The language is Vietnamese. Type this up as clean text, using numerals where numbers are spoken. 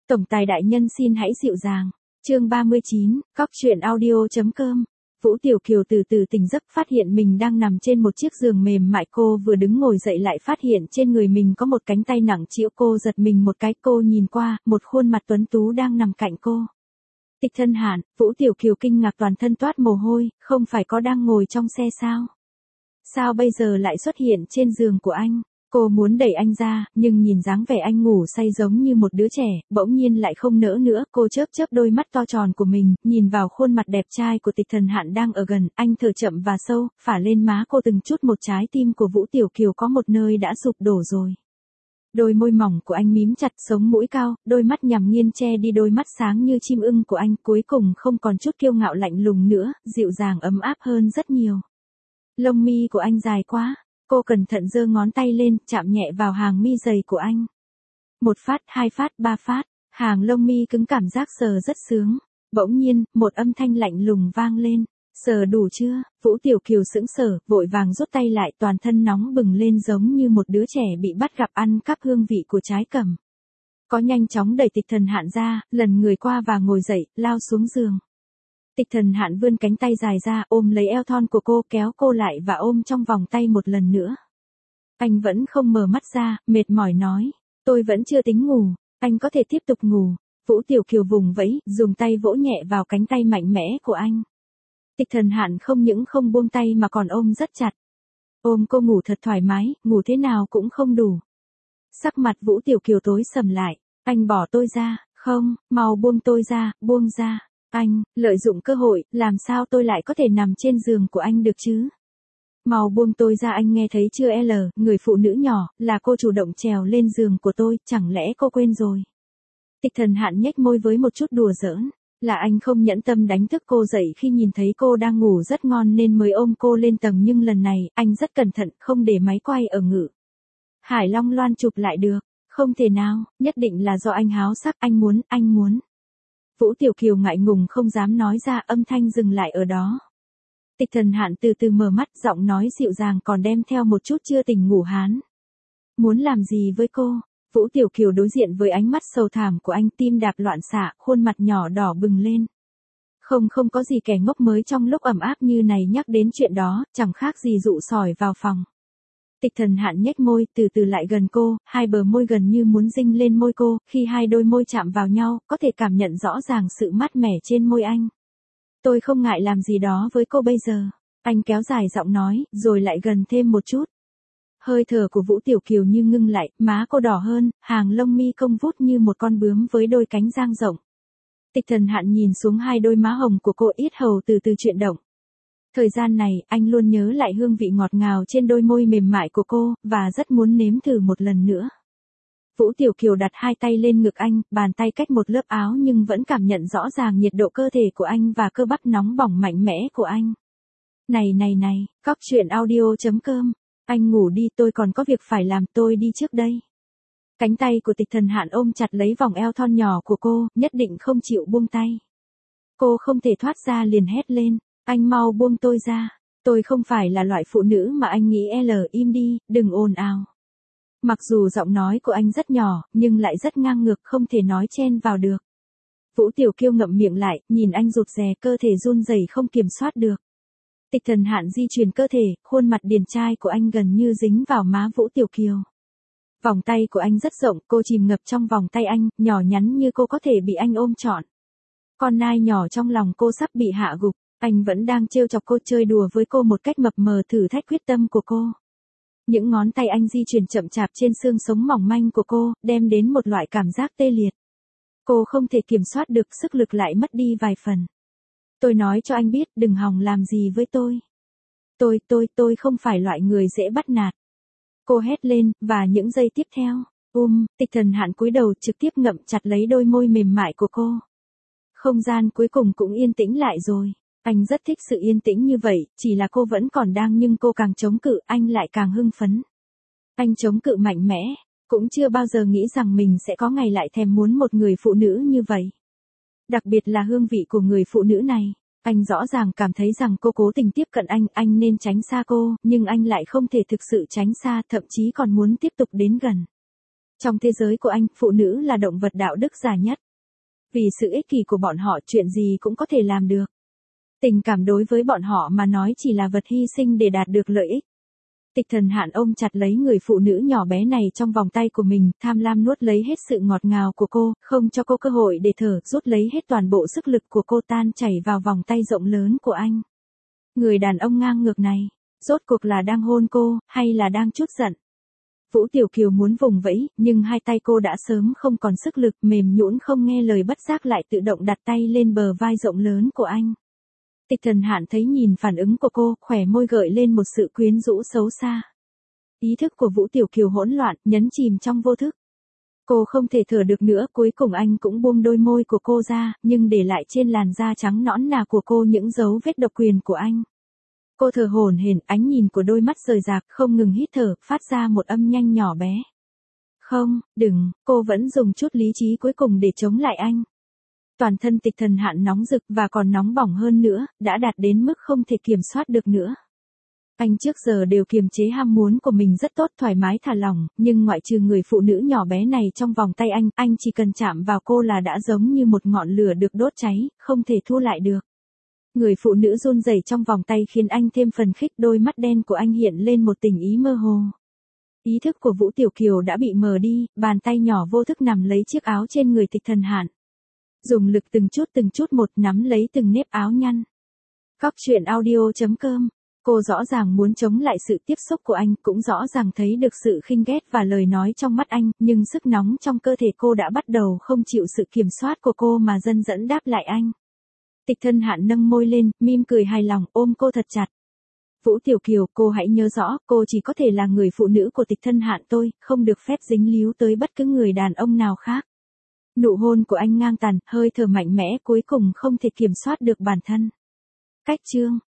Tổng tài đại nhân xin hãy dịu dàng. Chương 39, Cóc truyện audio.com. Vũ Tiểu Kiều từ từ tỉnh giấc, phát hiện mình đang nằm trên một chiếc giường mềm mại. Cô vừa đứng ngồi dậy lại phát hiện trên người mình có một cánh tay nặng trĩu. Cô giật mình một cái, cô nhìn qua, một khuôn mặt tuấn tú đang nằm cạnh cô. Tịch Thân Hạn. Vũ Tiểu Kiều kinh ngạc toàn thân toát mồ hôi, không phải có đang ngồi trong xe sao? Sao bây giờ lại xuất hiện trên giường của anh? Cô muốn đẩy anh ra, nhưng nhìn dáng vẻ anh ngủ say giống như một đứa trẻ, bỗng nhiên lại không nỡ nữa. Cô chớp chớp đôi mắt to tròn của mình, nhìn vào khuôn mặt đẹp trai của Tịch Thần Hạn đang ở gần. Anh thở chậm và sâu, phả lên má cô từng chút một. Trái tim của Vũ Tiểu Kiều có một nơi đã sụp đổ rồi. Đôi môi mỏng của anh mím chặt, sống mũi cao, đôi mắt nhằm nghiêng che đi đôi mắt sáng như chim ưng của anh, cuối cùng không còn chút kiêu ngạo lạnh lùng nữa, dịu dàng ấm áp hơn rất nhiều. Lông mi của anh dài quá. Cô cẩn thận giơ ngón tay lên, chạm nhẹ vào hàng mi dày của anh. Một phát, hai phát, ba phát, hàng lông mi cứng cảm giác sờ rất sướng. Bỗng nhiên, một âm thanh lạnh lùng vang lên. Sờ đủ chưa? Vũ Tiểu Kiều sững sờ, vội vàng rút tay lại, toàn thân nóng bừng lên giống như một đứa trẻ bị bắt gặp ăn cắp hương vị của trái cẩm. Có nhanh chóng đẩy Tịch Thần Hạn ra, lần người qua và ngồi dậy, lao xuống giường. Tịch Thần Hạn vươn cánh tay dài ra, ôm lấy eo thon của cô, kéo cô lại và ôm trong vòng tay một lần nữa. Anh vẫn không mở mắt ra, mệt mỏi nói, tôi vẫn chưa tính ngủ, anh có thể tiếp tục ngủ. Vũ Tiểu Kiều vùng vẫy, dùng tay vỗ nhẹ vào cánh tay mạnh mẽ của anh. Tịch Thần Hạn không những không buông tay mà còn ôm rất chặt. Ôm cô ngủ thật thoải mái, ngủ thế nào cũng không đủ. Sắc mặt Vũ Tiểu Kiều tối sầm lại, anh bỏ tôi ra, không, mau buông tôi ra, buông ra. Anh, lợi dụng cơ hội, làm sao tôi lại có thể nằm trên giường của anh được chứ? Mau buông tôi ra, anh nghe thấy chưa? Người phụ nữ nhỏ, là cô chủ động trèo lên giường của tôi, chẳng lẽ cô quên rồi? Tịch Thần Hạn nhếch môi với một chút đùa giỡn, là anh không nhẫn tâm đánh thức cô dậy khi nhìn thấy cô đang ngủ rất ngon nên mới ôm cô lên tầng, nhưng lần này, anh rất cẩn thận, không để máy quay ở Ngự Hải Long Loan chụp lại được. Không thể nào, nhất định là do anh háo sắc, anh muốn. Vũ Tiểu Kiều ngại ngùng không dám nói ra, âm thanh dừng lại ở đó. Tịch Thần Hạn từ từ mở mắt, giọng nói dịu dàng còn đem theo một chút chưa tỉnh ngủ hán. Muốn làm gì với cô? Vũ Tiểu Kiều đối diện với ánh mắt sầu thảm của anh, tim đạp loạn xạ, khuôn mặt nhỏ đỏ bừng lên. Không có gì kẻ ngốc mới trong lúc ẩm áp như này nhắc đến chuyện đó, chẳng khác gì dụ sỏi vào phòng. Tịch Thần Hạn nhếch môi, từ từ lại gần cô, hai bờ môi gần như muốn dinh lên môi cô, khi hai đôi môi chạm vào nhau, có thể cảm nhận rõ ràng sự mát mẻ trên môi anh. Tôi không ngại làm gì đó với cô bây giờ. Anh kéo dài giọng nói, rồi lại gần thêm một chút. Hơi thở của Vũ Tiểu Kiều như ngưng lại, má cô đỏ hơn, hàng lông mi cong vút như một con bướm với đôi cánh dang rộng. Tịch Thần Hạn nhìn xuống hai đôi má hồng của cô, yết hầu từ từ chuyển động. Thời gian này, anh luôn nhớ lại hương vị ngọt ngào trên đôi môi mềm mại của cô, và rất muốn nếm thử một lần nữa. Vũ Tiểu Kiều đặt hai tay lên ngực anh, bàn tay cách một lớp áo nhưng vẫn cảm nhận rõ ràng nhiệt độ cơ thể của anh và cơ bắp nóng bỏng mạnh mẽ của anh. Này, Cóc truyện audio.com. Anh ngủ đi, tôi còn có việc phải làm, tôi đi trước đây. Cánh tay của Tịch Thần Hạn ôm chặt lấy vòng eo thon nhỏ của cô, nhất định không chịu buông tay. Cô không thể thoát ra, liền hét lên, anh mau buông tôi ra. Tôi không phải là loại phụ nữ mà anh nghĩ. Im đi, đừng ồn ào. Mặc dù giọng nói của anh rất nhỏ, nhưng lại rất ngang ngược, không thể nói chen vào được. Vũ Tiểu Kiều ngậm miệng lại, nhìn anh rụt rè, cơ thể run rẩy không kiểm soát được. Tịch Thần Hạn di chuyển cơ thể, khuôn mặt điển trai của anh gần như dính vào má Vũ Tiểu Kiều. Vòng tay của anh rất rộng, cô chìm ngập trong vòng tay anh, nhỏ nhắn như cô có thể bị anh ôm trọn. Con nai nhỏ trong lòng cô sắp bị hạ gục, anh vẫn đang trêu chọc cô, chơi đùa với cô một cách mập mờ, thử thách quyết tâm của cô. Những ngón tay anh di chuyển chậm chạp trên xương sống mỏng manh của cô, đem đến một loại cảm giác tê liệt. Cô không thể kiểm soát được, sức lực lại mất đi vài phần. Tôi nói cho anh biết, đừng hòng làm gì với tôi. Tôi không phải loại người dễ bắt nạt. Cô hét lên, và những giây tiếp theo, Tịch Thần Hạn cúi đầu trực tiếp ngậm chặt lấy đôi môi mềm mại của cô. Không gian cuối cùng cũng yên tĩnh lại rồi. Anh rất thích sự yên tĩnh như vậy, chỉ là cô vẫn còn đang, nhưng cô càng chống cự, anh lại càng hưng phấn. Anh chống cự mạnh mẽ, cũng chưa bao giờ nghĩ rằng mình sẽ có ngày lại thèm muốn một người phụ nữ như vậy. Đặc biệt là hương vị của người phụ nữ này. Anh rõ ràng cảm thấy rằng cô cố tình tiếp cận anh nên tránh xa cô, nhưng anh lại không thể thực sự tránh xa, thậm chí còn muốn tiếp tục đến gần. Trong thế giới của anh, phụ nữ là động vật đạo đức giả nhất. Vì sự ích kỷ của bọn họ chuyện gì cũng có thể làm được. Tình cảm đối với bọn họ mà nói chỉ là vật hy sinh để đạt được lợi ích. Tịch Thần Hạn ôm chặt lấy người phụ nữ nhỏ bé này trong vòng tay của mình, tham lam nuốt lấy hết sự ngọt ngào của cô, không cho cô cơ hội để thở, rút lấy hết toàn bộ sức lực của cô tan chảy vào vòng tay rộng lớn của anh. Người đàn ông ngang ngược này, rốt cuộc là đang hôn cô, hay là đang trút giận? Vũ Tiểu Kiều muốn vùng vẫy, nhưng hai tay cô đã sớm không còn sức lực, mềm nhũn không nghe lời, bất giác lại tự động đặt tay lên bờ vai rộng lớn của anh. Tịch Thần Hạn thấy nhìn phản ứng của cô, khỏe môi gợi lên một sự quyến rũ xấu xa. Ý thức của Vũ Tiểu Kiều hỗn loạn, nhấn chìm trong vô thức. Cô không thể thở được nữa, cuối cùng anh cũng buông đôi môi của cô ra, nhưng để lại trên làn da trắng nõn nà của cô những dấu vết độc quyền của anh. Cô thở hổn hển, ánh nhìn của đôi mắt rời rạc, không ngừng hít thở, phát ra một âm nhanh nhỏ bé. Không, đừng, cô vẫn dùng chút lý trí cuối cùng để chống lại anh. Toàn thân Tịch Thần Hạn nóng rực và còn nóng bỏng hơn nữa, đã đạt đến mức không thể kiểm soát được nữa. Anh trước giờ đều kiềm chế ham muốn của mình rất tốt, thoải mái thả lỏng, nhưng ngoại trừ người phụ nữ nhỏ bé này trong vòng tay anh chỉ cần chạm vào cô là đã giống như một ngọn lửa được đốt cháy, không thể thu lại được. Người phụ nữ run rẩy trong vòng tay khiến anh thêm phần khích, đôi mắt đen của anh hiện lên một tình ý mơ hồ. Ý thức của Vũ Tiểu Kiều đã bị mờ đi, bàn tay nhỏ vô thức nắm lấy chiếc áo trên người Tịch Thần Hạn. Dùng lực từng chút một nắm lấy từng nếp áo nhăn. Cóc truyện audio.com. Cô rõ ràng muốn chống lại sự tiếp xúc của anh, cũng rõ ràng thấy được sự khinh ghét và lời nói trong mắt anh, nhưng sức nóng trong cơ thể cô đã bắt đầu không chịu sự kiểm soát của cô mà dần dẫn đáp lại anh. Tịch Thần Hạn nâng môi lên, mỉm cười hài lòng, ôm cô thật chặt. Vũ Tiểu Kiều, cô hãy nhớ rõ, cô chỉ có thể là người phụ nữ của Tịch Thần Hạn tôi, không được phép dính líu tới bất cứ người đàn ông nào khác. Nụ hôn của anh ngang tàn, hơi thở mạnh mẽ, cuối cùng không thể kiểm soát được bản thân. Cách chương